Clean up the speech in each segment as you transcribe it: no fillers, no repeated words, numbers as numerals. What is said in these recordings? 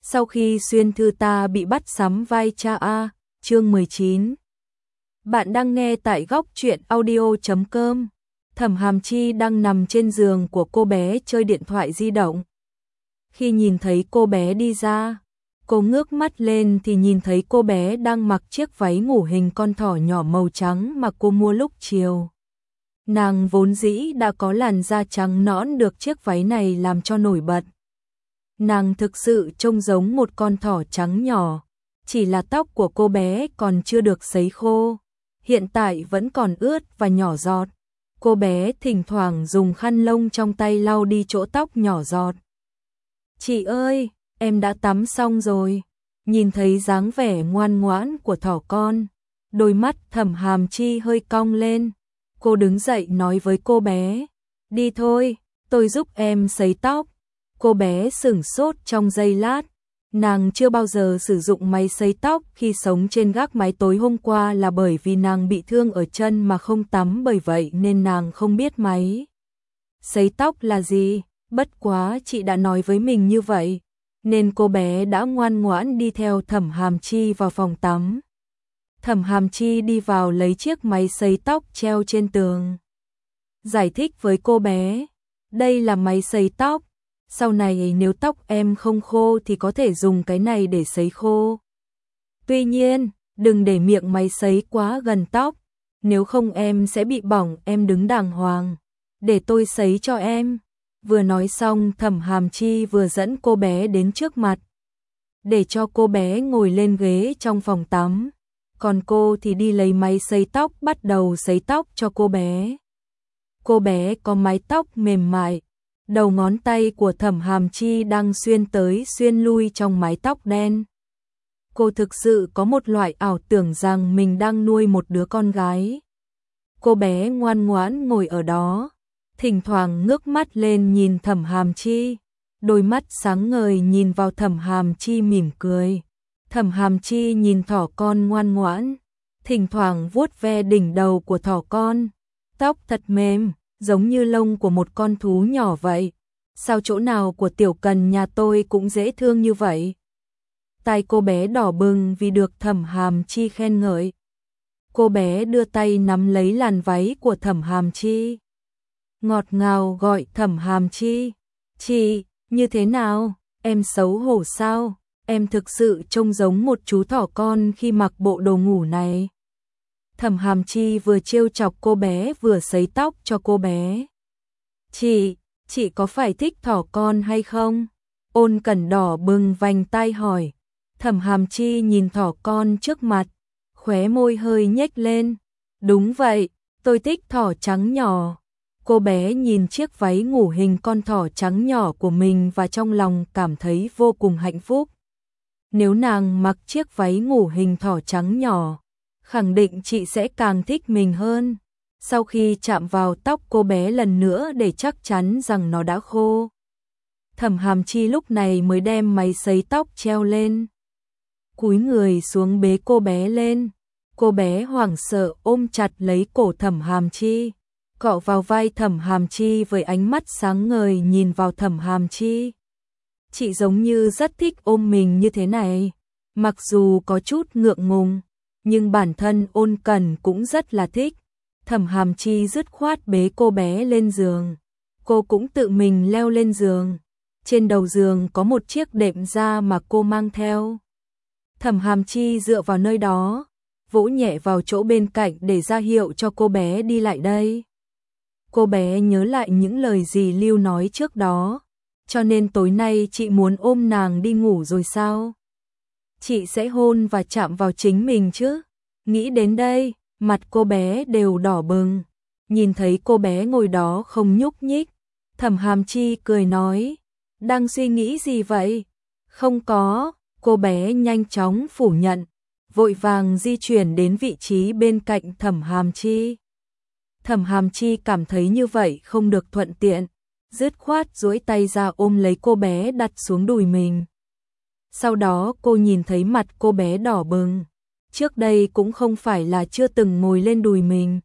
Sau khi xuyên thư ta bị bắt sắm vai cha A, chương 19. Bạn đang nghe tại góc truyện audio.com. Thẩm Hàm Chi đang nằm trên giường của cô bé chơi điện thoại di động. Khi nhìn thấy cô bé đi ra, cô ngước mắt lên thì nhìn thấy cô bé đang mặc chiếc váy ngủ hình con thỏ nhỏ màu trắng mà cô mua lúc chiều. Nàng vốn dĩ đã có làn da trắng nõn, được chiếc váy này làm cho nổi bật. Nàng thực sự trông giống một con thỏ trắng nhỏ, chỉ là tóc của cô bé còn chưa được sấy khô, hiện tại vẫn còn ướt và nhỏ giọt. Cô bé thỉnh thoảng dùng khăn lông trong tay lau đi chỗ tóc nhỏ giọt. "Chị ơi, em đã tắm xong rồi." Nhìn thấy dáng vẻ ngoan ngoãn của thỏ con, đôi mắt Thẩm Hàm Chi hơi cong lên. Cô đứng dậy nói với cô bé, "Đi thôi, tôi giúp em sấy tóc." Cô bé sửng sốt trong giây lát, nàng chưa bao giờ sử dụng máy sấy tóc. Khi sống trên gác mái tối hôm qua là bởi vì nàng bị thương ở chân mà không tắm, bởi vậy nên nàng không biết máy sấy tóc là gì. Bất quá chị đã nói với mình như vậy, nên cô bé đã ngoan ngoãn đi theo Thẩm Hàm Chi vào phòng tắm. Thẩm Hàm Chi đi vào lấy chiếc máy sấy tóc treo trên tường, giải thích với cô bé, "Đây là máy sấy tóc. Sau này nếu tóc em không khô thì có thể dùng cái này để sấy khô. Tuy nhiên, đừng để miệng máy sấy quá gần tóc, nếu không em sẽ bị bỏng, em đứng đàng hoàng, để tôi sấy cho em." Vừa nói xong, Thẩm Hàm Chi vừa dẫn cô bé đến trước mặt, để cho cô bé ngồi lên ghế trong phòng tắm. Còn cô thì đi lấy máy sấy tóc, bắt đầu sấy tóc cho cô bé. Cô bé có mái tóc mềm mại, đầu ngón tay của Thẩm Hàm Chi đang xuyên tới xuyên lui trong mái tóc đen. Cô thực sự có một loại ảo tưởng rằng mình đang nuôi một đứa con gái. Cô bé ngoan ngoãn ngồi ở đó, thỉnh thoảng ngước mắt lên nhìn Thẩm Hàm Chi, đôi mắt sáng ngời nhìn vào Thẩm Hàm Chi mỉm cười. Thẩm Hàm Chi nhìn thỏ con ngoan ngoãn, thỉnh thoảng vuốt ve đỉnh đầu của thỏ con. Tóc thật mềm, giống như lông của một con thú nhỏ vậy. Sao chỗ nào của tiểu cần nhà tôi cũng dễ thương như vậy? Tai cô bé đỏ bừng vì được Thẩm Hàm Chi khen ngợi. Cô bé đưa tay nắm lấy làn váy của Thẩm Hàm Chi, ngọt ngào gọi Thẩm Hàm Chi, "Chị, như thế nào? Em xấu hổ sao? Em thực sự trông giống một chú thỏ con khi mặc bộ đồ ngủ này." Thẩm Hàm Chi vừa trêu chọc cô bé vừa sấy tóc cho cô bé. Chị có phải thích thỏ con hay không?" Ôn Cẩn đỏ bừng vành tai hỏi. Thẩm Hàm Chi nhìn thỏ con trước mặt, khóe môi hơi nhếch lên. "Đúng vậy, tôi thích thỏ trắng nhỏ." Cô bé nhìn chiếc váy ngủ hình con thỏ trắng nhỏ của mình và trong lòng cảm thấy vô cùng hạnh phúc. Nếu nàng mặc chiếc váy ngủ hình thỏ trắng nhỏ, khẳng định chị sẽ càng thích mình hơn. Sau khi chạm vào tóc cô bé lần nữa để chắc chắn rằng nó đã khô, Thẩm Hàm Chi lúc này mới đem máy sấy tóc treo lên, cúi người xuống bế cô bé lên. Cô bé hoảng sợ ôm chặt lấy cổ Thẩm Hàm Chi, cọ vào vai Thẩm Hàm Chi với ánh mắt sáng ngời nhìn vào Thẩm Hàm Chi. "Chị giống như rất thích ôm mình như thế này." Mặc dù có chút ngượng ngùng, nhưng bản thân Ôn Cẩn cũng rất là thích. Thẩm Hàm Chi dứt khoát bế cô bé lên giường. Cô cũng tự mình leo lên giường. Trên đầu giường có một chiếc đệm da mà cô mang theo. Thẩm Hàm Chi dựa vào nơi đó, vỗ nhẹ vào chỗ bên cạnh để ra hiệu cho cô bé đi lại đây. Cô bé nhớ lại những lời dì Lưu nói trước đó, cho nên tối nay chị muốn ôm nàng đi ngủ rồi sao? Chị sẽ hôn và chạm vào chính mình chứ? Nghĩ đến đây, mặt cô bé đều đỏ bừng. Nhìn thấy cô bé ngồi đó không nhúc nhích, Thẩm Hàm Chi cười nói, "Đang suy nghĩ gì vậy?" "Không có." Cô bé nhanh chóng phủ nhận, vội vàng di chuyển đến vị trí bên cạnh Thẩm Hàm Chi. Thẩm Hàm Chi cảm thấy như vậy không được thuận tiện, dứt khoát duỗi tay ra ôm lấy cô bé đặt xuống đùi mình. Sau đó cô nhìn thấy mặt cô bé đỏ bừng, trước đây cũng không phải là chưa từng ngồi lên đùi mình.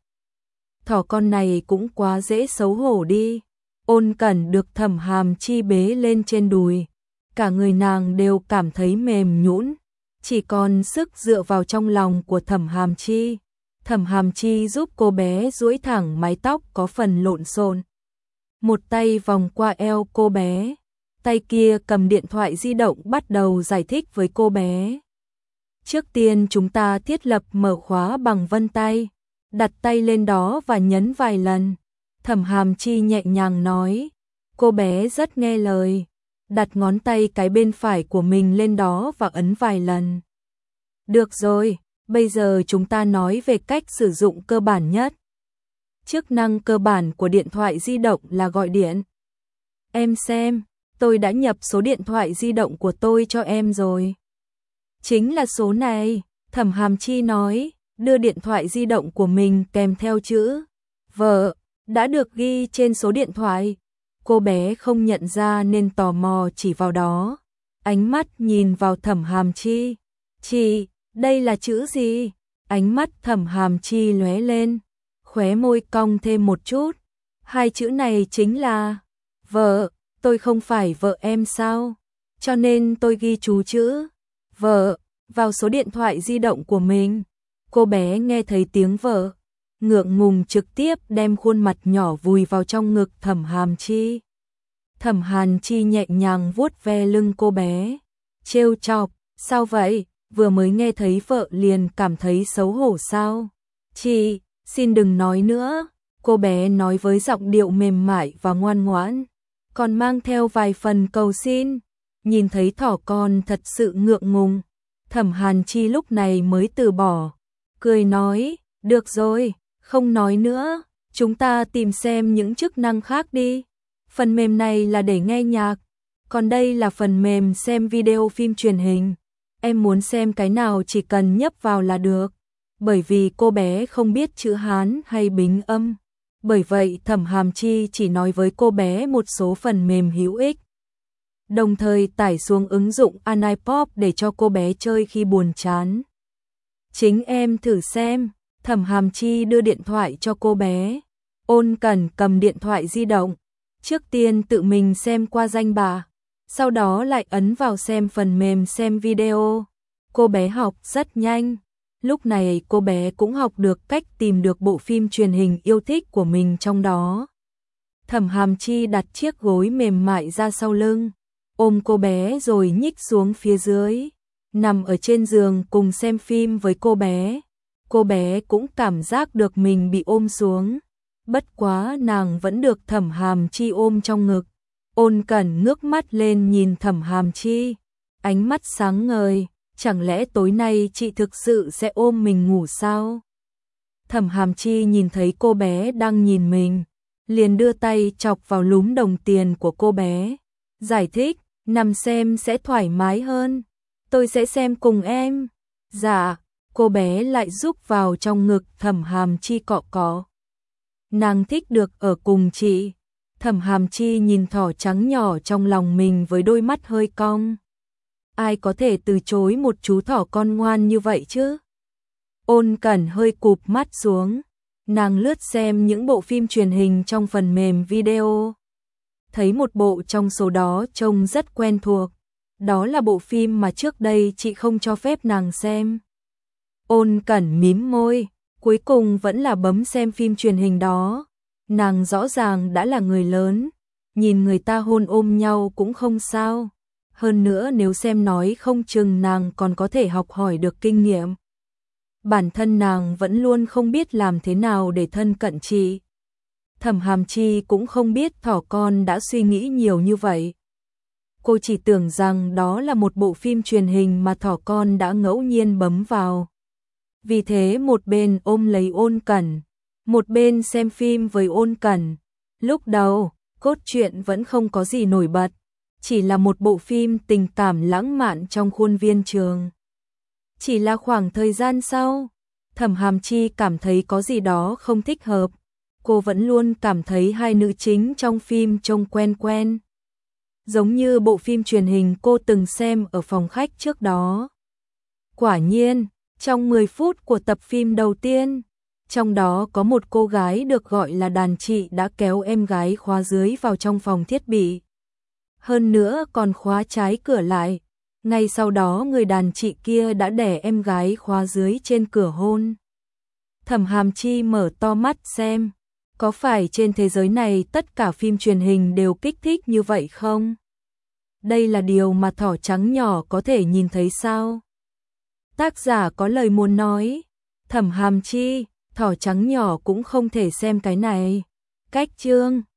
Thỏ con này cũng quá dễ xấu hổ đi. Ôn Cẩn được Thẩm Hàm Chi bế lên trên đùi, cả người nàng đều cảm thấy mềm nhũn, chỉ còn sức dựa vào trong lòng của Thẩm Hàm Chi. Thẩm Hàm Chi giúp cô bé duỗi thẳng mái tóc có phần lộn xộn. Một tay vòng qua eo cô bé, tay kia cầm điện thoại di động bắt đầu giải thích với cô bé. Trước tiên chúng ta thiết lập mở khóa bằng vân tay, đặt tay lên đó và nhấn vài lần. Thẩm Hàm Chi nhẹ nhàng nói, cô bé rất nghe lời, đặt ngón tay cái bên phải của mình lên đó và ấn vài lần. Được rồi, bây giờ chúng ta nói về cách sử dụng cơ bản nhất. Chức năng cơ bản của điện thoại di động là gọi điện. Em xem, tôi đã nhập số điện thoại di động của tôi cho em rồi. Chính là số này, Thẩm Hàm Chi nói, đưa điện thoại di động của mình kèm theo chữ vợ đã được ghi trên số điện thoại. Cô bé không nhận ra nên tò mò chỉ vào đó, ánh mắt nhìn vào Thẩm Hàm Chi. Chị, đây là chữ gì? Ánh mắt Thẩm Hàm Chi lóe lên, khóe môi cong thêm một chút. Hai chữ này chính là vợ, tôi không phải vợ em sao? Cho nên tôi ghi chú chữ vợ vào số điện thoại di động của mình. Cô bé nghe thấy tiếng vợ, ngượng ngùng trực tiếp đem khuôn mặt nhỏ vùi vào trong ngực Thẩm Hàm Chi. Thẩm Hàn Chi nhẹ nhàng vuốt ve lưng cô bé, trêu chọc, sao vậy, vừa mới nghe thấy vợ liền cảm thấy xấu hổ sao? Chị, xin đừng nói nữa, cô bé nói với giọng điệu mềm mại và ngoan ngoãn, còn mang theo vài phần cầu xin. Nhìn thấy thỏ con thật sự ngượng ngùng, Thẩm Hàn Chi lúc này mới từ bỏ, cười nói, được rồi, không nói nữa, chúng ta tìm xem những chức năng khác đi. Phần mềm này là để nghe nhạc, còn đây là phần mềm xem video phim truyền hình. Em muốn xem cái nào chỉ cần nhấp vào là được. Bởi vì cô bé không biết chữ Hán hay Bính âm. Bởi vậy Thẩm Hàm Chi chỉ nói với cô bé một số phần mềm hữu ích. Đồng thời tải xuống ứng dụng Anipop để cho cô bé chơi khi buồn chán. Chính em thử xem. Thẩm Hàm Chi đưa điện thoại cho cô bé. Ôn Cẩn cầm điện thoại di động. Trước tiên tự mình xem qua danh bạ, sau đó lại ấn vào xem phần mềm xem video. Cô bé học rất nhanh. Lúc này cô bé cũng học được cách tìm được bộ phim truyền hình yêu thích của mình trong đó. Thẩm Hàm Chi đặt chiếc gối mềm mại ra sau lưng, ôm cô bé rồi nhích xuống phía dưới, nằm ở trên giường cùng xem phim với cô bé. Cô bé cũng cảm giác được mình bị ôm xuống. Bất quá nàng vẫn được Thẩm Hàm Chi ôm trong ngực. Ôn Cẩn ngước mắt lên nhìn Thẩm Hàm Chi, ánh mắt sáng ngời, chẳng lẽ tối nay chị thực sự sẽ ôm mình ngủ sao? Thẩm Hàm Chi nhìn thấy cô bé đang nhìn mình, liền đưa tay chọc vào lúm đồng tiền của cô bé, giải thích, nằm xem sẽ thoải mái hơn, tôi sẽ xem cùng em. Dạ, cô bé lại rúc vào trong ngực Thẩm Hàm Chi cọ cọ. Nàng thích được ở cùng chị. Thẩm Hàm Chi nhìn thỏ trắng nhỏ trong lòng mình với đôi mắt hơi cong. Ai có thể từ chối một chú thỏ con ngoan như vậy chứ? Ôn Cẩn hơi cụp mắt xuống, nàng lướt xem những bộ phim truyền hình trong phần mềm video. Thấy một bộ trong số đó trông rất quen thuộc, đó là bộ phim mà trước đây chị không cho phép nàng xem. Ôn Cẩn mím môi, cuối cùng vẫn là bấm xem phim truyền hình đó. Nàng rõ ràng đã là người lớn, nhìn người ta hôn ôm nhau cũng không sao. Hơn nữa nếu xem nói không chừng nàng còn có thể học hỏi được kinh nghiệm. Bản thân nàng vẫn luôn không biết làm thế nào để thân cận chị. Thẩm Hàm Chi cũng không biết thỏ con đã suy nghĩ nhiều như vậy. Cô chỉ tưởng rằng đó là một bộ phim truyền hình mà thỏ con đã ngẫu nhiên bấm vào. Vì thế một bên ôm lấy Ôn Cẩn, một bên xem phim với Ôn Cẩn. Lúc đầu, cốt truyện vẫn không có gì nổi bật, chỉ là một bộ phim tình cảm lãng mạn trong khuôn viên trường. Chỉ là khoảng thời gian sau, Thẩm Hàm Chi cảm thấy có gì đó không thích hợp. Cô vẫn luôn cảm thấy hai nữ chính trong phim trông quen quen, giống như bộ phim truyền hình cô từng xem ở phòng khách trước đó. Quả nhiên, trong 10 phút của tập phim đầu tiên, trong đó có một cô gái được gọi là đàn chị đã kéo em gái khóa dưới vào trong phòng thiết bị. hơn nữa còn khóa trái cửa lại. Ngay sau đó người đàn chị kia đã đẻ em gái khóa dưới trên cửa hôn. Thẩm Hàm Chi mở to mắt xem, có phải trên thế giới này tất cả phim truyền hình đều kích thích như vậy không? Đây là điều mà thỏ trắng nhỏ có thể nhìn thấy sao? Tác giả có lời muốn nói, Thẩm Hàm Chi, thỏ trắng nhỏ cũng không thể xem cái này. Cách chương